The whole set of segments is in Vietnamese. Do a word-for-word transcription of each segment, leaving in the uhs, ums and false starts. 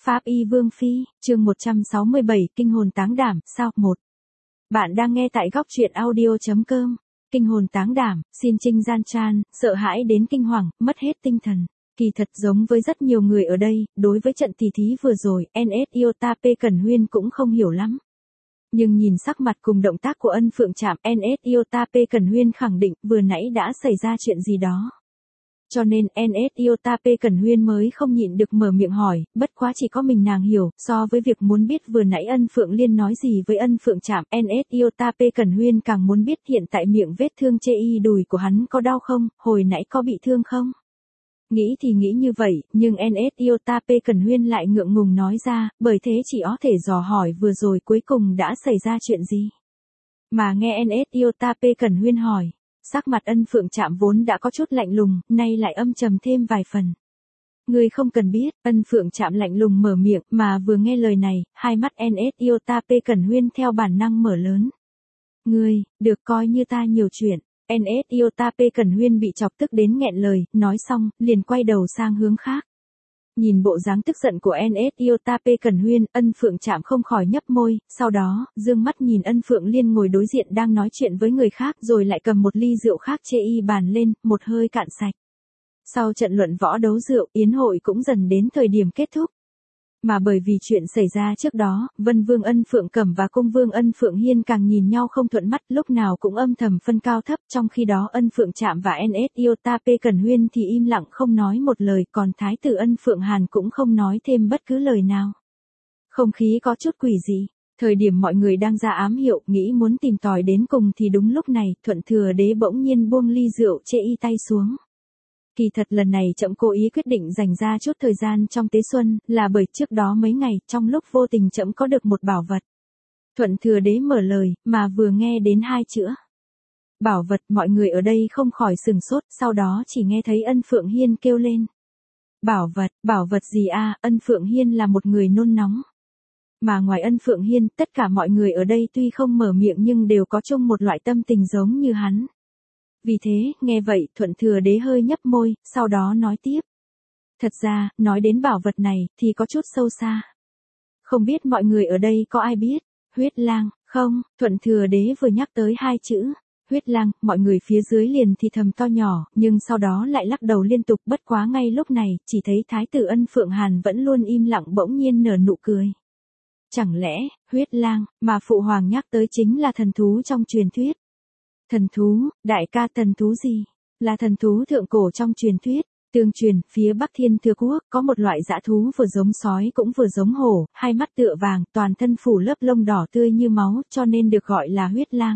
Pháp Y Vương Phi, chương một trăm sáu mươi bảy, Kinh hồn táng đảm, sao, một. Bạn đang nghe tại góc truyện audio.com. Kinh hồn táng đảm, xin trinh gian tran, sợ hãi đến kinh hoàng, mất hết tinh thần. Kỳ thật giống với rất nhiều người ở đây, đối với trận tỷ thí vừa rồi, en ét Iota P Cẩn Huyên cũng không hiểu lắm. Nhưng nhìn sắc mặt cùng động tác của Ân Phượng Trạm, en ét Iota P Cẩn Huyên khẳng định vừa nãy đã xảy ra chuyện gì đó. Cho nên en ét Iota P Cẩn Huyên mới không nhịn được mở miệng hỏi, bất quá chỉ có mình nàng hiểu, so với việc muốn biết vừa nãy Ân Phượng Liên nói gì với Ân Phượng Trạm, en ét Iota P Cẩn Huyên càng muốn biết hiện tại miệng vết thương chê y đùi của hắn có đau không, hồi nãy có bị thương không. Nghĩ thì nghĩ như vậy, nhưng en ét Iota P Cẩn Huyên lại ngượng ngùng nói ra, bởi thế chỉ có thể dò hỏi vừa rồi cuối cùng đã xảy ra chuyện gì. Mà nghe en ét Iota P Cẩn Huyên hỏi, sắc mặt Ân Phượng Trạm vốn đã có chút lạnh lùng, nay lại âm trầm thêm vài phần. Ngươi không cần biết, Ân Phượng Trạm lạnh lùng mở miệng, mà vừa nghe lời này, hai mắt en ét Iota P Cẩn Huyên theo bản năng mở lớn. Ngươi, được coi như ta nhiều chuyện. en ét Iota P Cẩn Huyên bị chọc tức đến nghẹn lời, nói xong, liền quay đầu sang hướng khác. Nhìn bộ dáng tức giận của en ét Iota P Cẩn Huyên, Ân Phượng Trạm không khỏi nhấp môi, sau đó, dương mắt nhìn Ân Phượng Liên ngồi đối diện đang nói chuyện với người khác rồi lại cầm một ly rượu khác chê y bàn lên, một hơi cạn sạch. Sau trận luận võ đấu rượu, yến hội cũng dần đến thời điểm kết thúc. Mà bởi vì chuyện xảy ra trước đó, Vân Vương Ân Phượng Cẩm và Cung Vương Ân Phượng Hiên càng nhìn nhau không thuận mắt, lúc nào cũng âm thầm phân cao thấp, trong khi đó Ân Phượng Trạm và en ét Iota P Cẩn Huyên thì im lặng không nói một lời, còn Thái tử Ân Phượng Hàn cũng không nói thêm bất cứ lời nào. Không khí có chút quỷ dị, thời điểm mọi người đang ra ám hiệu, nghĩ muốn tìm tòi đến cùng thì đúng lúc này, Thuận Thừa Đế bỗng nhiên buông ly rượu chê y tay xuống. Kỳ thật lần này trẫm cố ý quyết định dành ra chút thời gian trong tế xuân, là bởi trước đó mấy ngày, trong lúc vô tình trẫm có được một bảo vật. Thuận Thừa Đế mở lời, mà vừa nghe đến hai chữ bảo vật, mọi người ở đây không khỏi sừng sốt, sau đó chỉ nghe thấy Ân Phượng Hiên kêu lên. Bảo vật, bảo vật gì a? Ân Phượng Hiên là một người nôn nóng. Mà ngoài Ân Phượng Hiên, tất cả mọi người ở đây tuy không mở miệng nhưng đều có chung một loại tâm tình giống như hắn. Vì thế, nghe vậy, Thuận Thừa Đế hơi nhấp môi, sau đó nói tiếp. Thật ra, nói đến bảo vật này, thì có chút sâu xa. Không biết mọi người ở đây có ai biết? Huyết lang, không, Thuận Thừa Đế vừa nhắc tới hai chữ. Huyết lang, mọi người phía dưới liền thì thầm to nhỏ, nhưng sau đó lại lắc đầu liên tục, bất quá ngay lúc này, chỉ thấy Thái tử Ân Phượng Hàn vẫn luôn im lặng bỗng nhiên nở nụ cười. Chẳng lẽ, huyết lang, mà Phụ Hoàng nhắc tới chính là thần thú trong truyền thuyết. Thần thú, đại ca thần thú gì? Là thần thú thượng cổ trong truyền thuyết. Tương truyền, phía Bắc Thiên Thừa Quốc, có một loại dã thú vừa giống sói cũng vừa giống hổ, hai mắt tựa vàng, toàn thân phủ lớp lông đỏ tươi như máu, cho nên được gọi là huyết lang.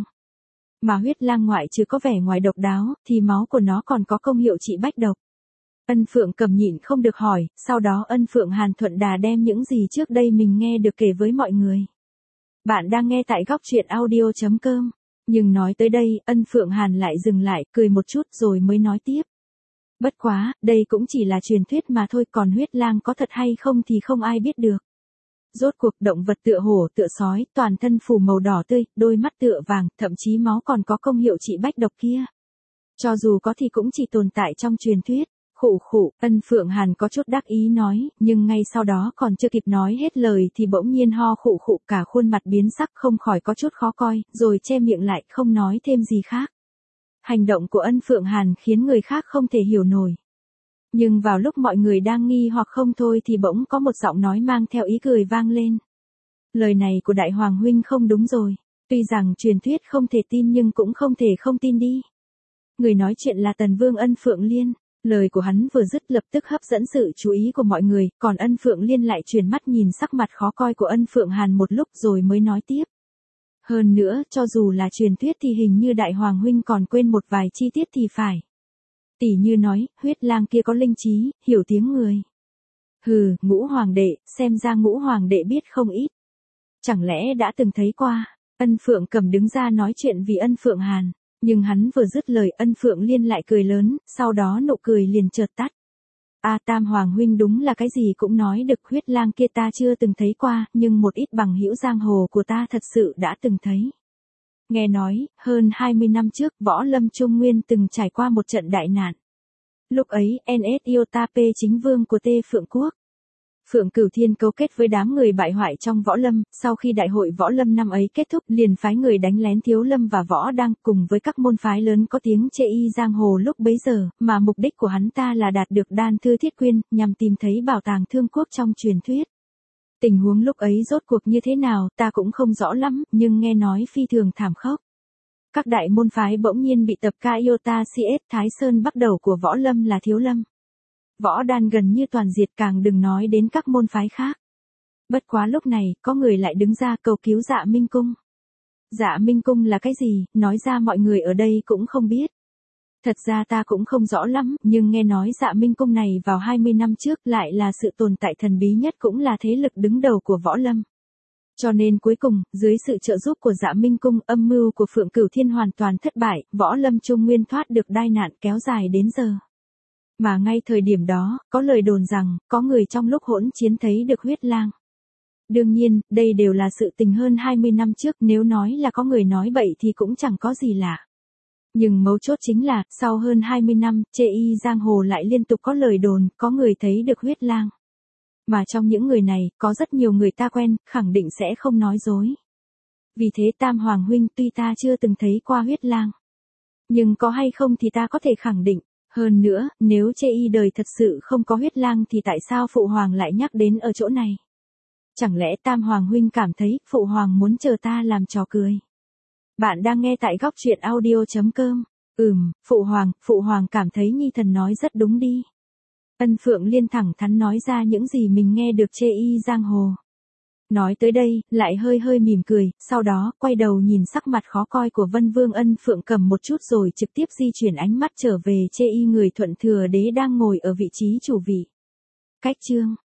Mà huyết lang ngoại trừ có vẻ ngoài độc đáo, thì máu của nó còn có công hiệu trị bách độc. Ân Phượng Cẩm nhịn không được hỏi, sau đó Ân Phượng Hàn thuận đà đem những gì trước đây mình nghe được kể với mọi người. Bạn đang nghe tại góc truyện audio.com. Nhưng nói tới đây, Ân Phượng Hàn lại dừng lại, cười một chút rồi mới nói tiếp. Bất quá, đây cũng chỉ là truyền thuyết mà thôi, còn huyết lang có thật hay không thì không ai biết được. Rốt cuộc động vật tựa hổ tựa sói, toàn thân phủ màu đỏ tươi, đôi mắt tựa vàng, thậm chí máu còn có công hiệu trị bách độc kia. Cho dù có thì cũng chỉ tồn tại trong truyền thuyết. Khụ khụ, Ân Phượng Hàn có chút đắc ý nói, nhưng ngay sau đó còn chưa kịp nói hết lời thì bỗng nhiên ho khụ khụ, cả khuôn mặt biến sắc không khỏi có chút khó coi, rồi che miệng lại không nói thêm gì khác. Hành động của Ân Phượng Hàn khiến người khác không thể hiểu nổi. Nhưng vào lúc mọi người đang nghi hoặc không thôi thì bỗng có một giọng nói mang theo ý cười vang lên. Lời này của Đại Hoàng Huynh không đúng rồi. Tuy rằng truyền thuyết không thể tin nhưng cũng không thể không tin đi. Người nói chuyện là Tần Vương Ân Phượng Liên. Lời của hắn vừa dứt lập tức hấp dẫn sự chú ý của mọi người, còn Ân Phượng Liên lại chuyển mắt nhìn sắc mặt khó coi của Ân Phượng Hàn một lúc rồi mới nói tiếp. Hơn nữa, cho dù là truyền thuyết thì hình như Đại Hoàng Huynh còn quên một vài chi tiết thì phải. Tỷ như nói, huyết lang kia có linh trí, hiểu tiếng người. Hừ, Ngũ Hoàng đệ, xem ra Ngũ Hoàng đệ biết không ít. Chẳng lẽ đã từng thấy qua? Ân Phượng Cẩm đứng ra nói chuyện vì Ân Phượng Hàn. Nhưng hắn vừa dứt lời Ân Phượng Liên lại cười lớn, sau đó nụ cười liền chợt tắt. A Tam Hoàng Huynh đúng là cái gì cũng nói được, huyết lang kia ta chưa từng thấy qua, nhưng một ít bằng hữu giang hồ của ta thật sự đã từng thấy. Nghe nói, hơn hai mươi năm trước, Võ Lâm Trung Nguyên từng trải qua một trận đại nạn. Lúc ấy, en ét Iota P chính vương của Tê Phượng Quốc. Phượng Cửu Thiên cấu kết với đám người bại hoại trong võ lâm, sau khi đại hội võ lâm năm ấy kết thúc liền phái người đánh lén Thiếu Lâm và Võ Đăng cùng với các môn phái lớn có tiếng chê y giang hồ lúc bấy giờ, mà mục đích của hắn ta là đạt được đan thư thiết quyên, nhằm tìm thấy bảo tàng thương quốc trong truyền thuyết. Tình huống lúc ấy rốt cuộc như thế nào, ta cũng không rõ lắm, nhưng nghe nói phi thường thảm khốc. Các đại môn phái bỗng nhiên bị tập ca Iota xê ét Thái Sơn bắt đầu của võ lâm là Thiếu Lâm. Võ Đan gần như toàn diệt, càng đừng nói đến các môn phái khác. Bất quá lúc này, có người lại đứng ra cầu cứu Dạ Minh Cung. Dạ Minh Cung là cái gì, nói ra mọi người ở đây cũng không biết. Thật ra ta cũng không rõ lắm, nhưng nghe nói Dạ Minh Cung này vào hai mươi năm trước lại là sự tồn tại thần bí nhất, cũng là thế lực đứng đầu của võ lâm. Cho nên cuối cùng, dưới sự trợ giúp của Dạ Minh Cung, âm mưu của Phượng Cửu Thiên hoàn toàn thất bại, võ lâm Trung Nguyên thoát được tai nạn kéo dài đến giờ. Mà ngay thời điểm đó, có lời đồn rằng, có người trong lúc hỗn chiến thấy được huyết lang. Đương nhiên, đây đều là sự tình hơn hai mươi năm trước, nếu nói là có người nói bậy thì cũng chẳng có gì lạ. Nhưng mấu chốt chính là, sau hơn hai mươi năm, chê y giang hồ lại liên tục có lời đồn, có người thấy được huyết lang. Mà trong những người này, có rất nhiều người ta quen, khẳng định sẽ không nói dối. Vì thế Tam Hoàng huynh, tuy ta chưa từng thấy qua huyết lang, nhưng có hay không thì ta có thể khẳng định. Hơn nữa, nếu chê y đời thật sự không có huyết lang thì tại sao Phụ Hoàng lại nhắc đến ở chỗ này? Chẳng lẽ Tam Hoàng huynh cảm thấy Phụ Hoàng muốn chờ ta làm trò cười? Bạn đang nghe tại góc truyện audio chấm com. Ừm, Phụ Hoàng, Phụ Hoàng cảm thấy Nhi thần nói rất đúng đi. Ân Phượng Liên thẳng thắn nói ra những gì mình nghe được chê y giang hồ. Nói tới đây, lại hơi hơi mỉm cười, sau đó, quay đầu nhìn sắc mặt khó coi của Vân Vương. Ân Phượng cầm một chút rồi trực tiếp di chuyển ánh mắt trở về chê y người thuận thừa đế đang ngồi ở vị trí chủ vị. Cách chương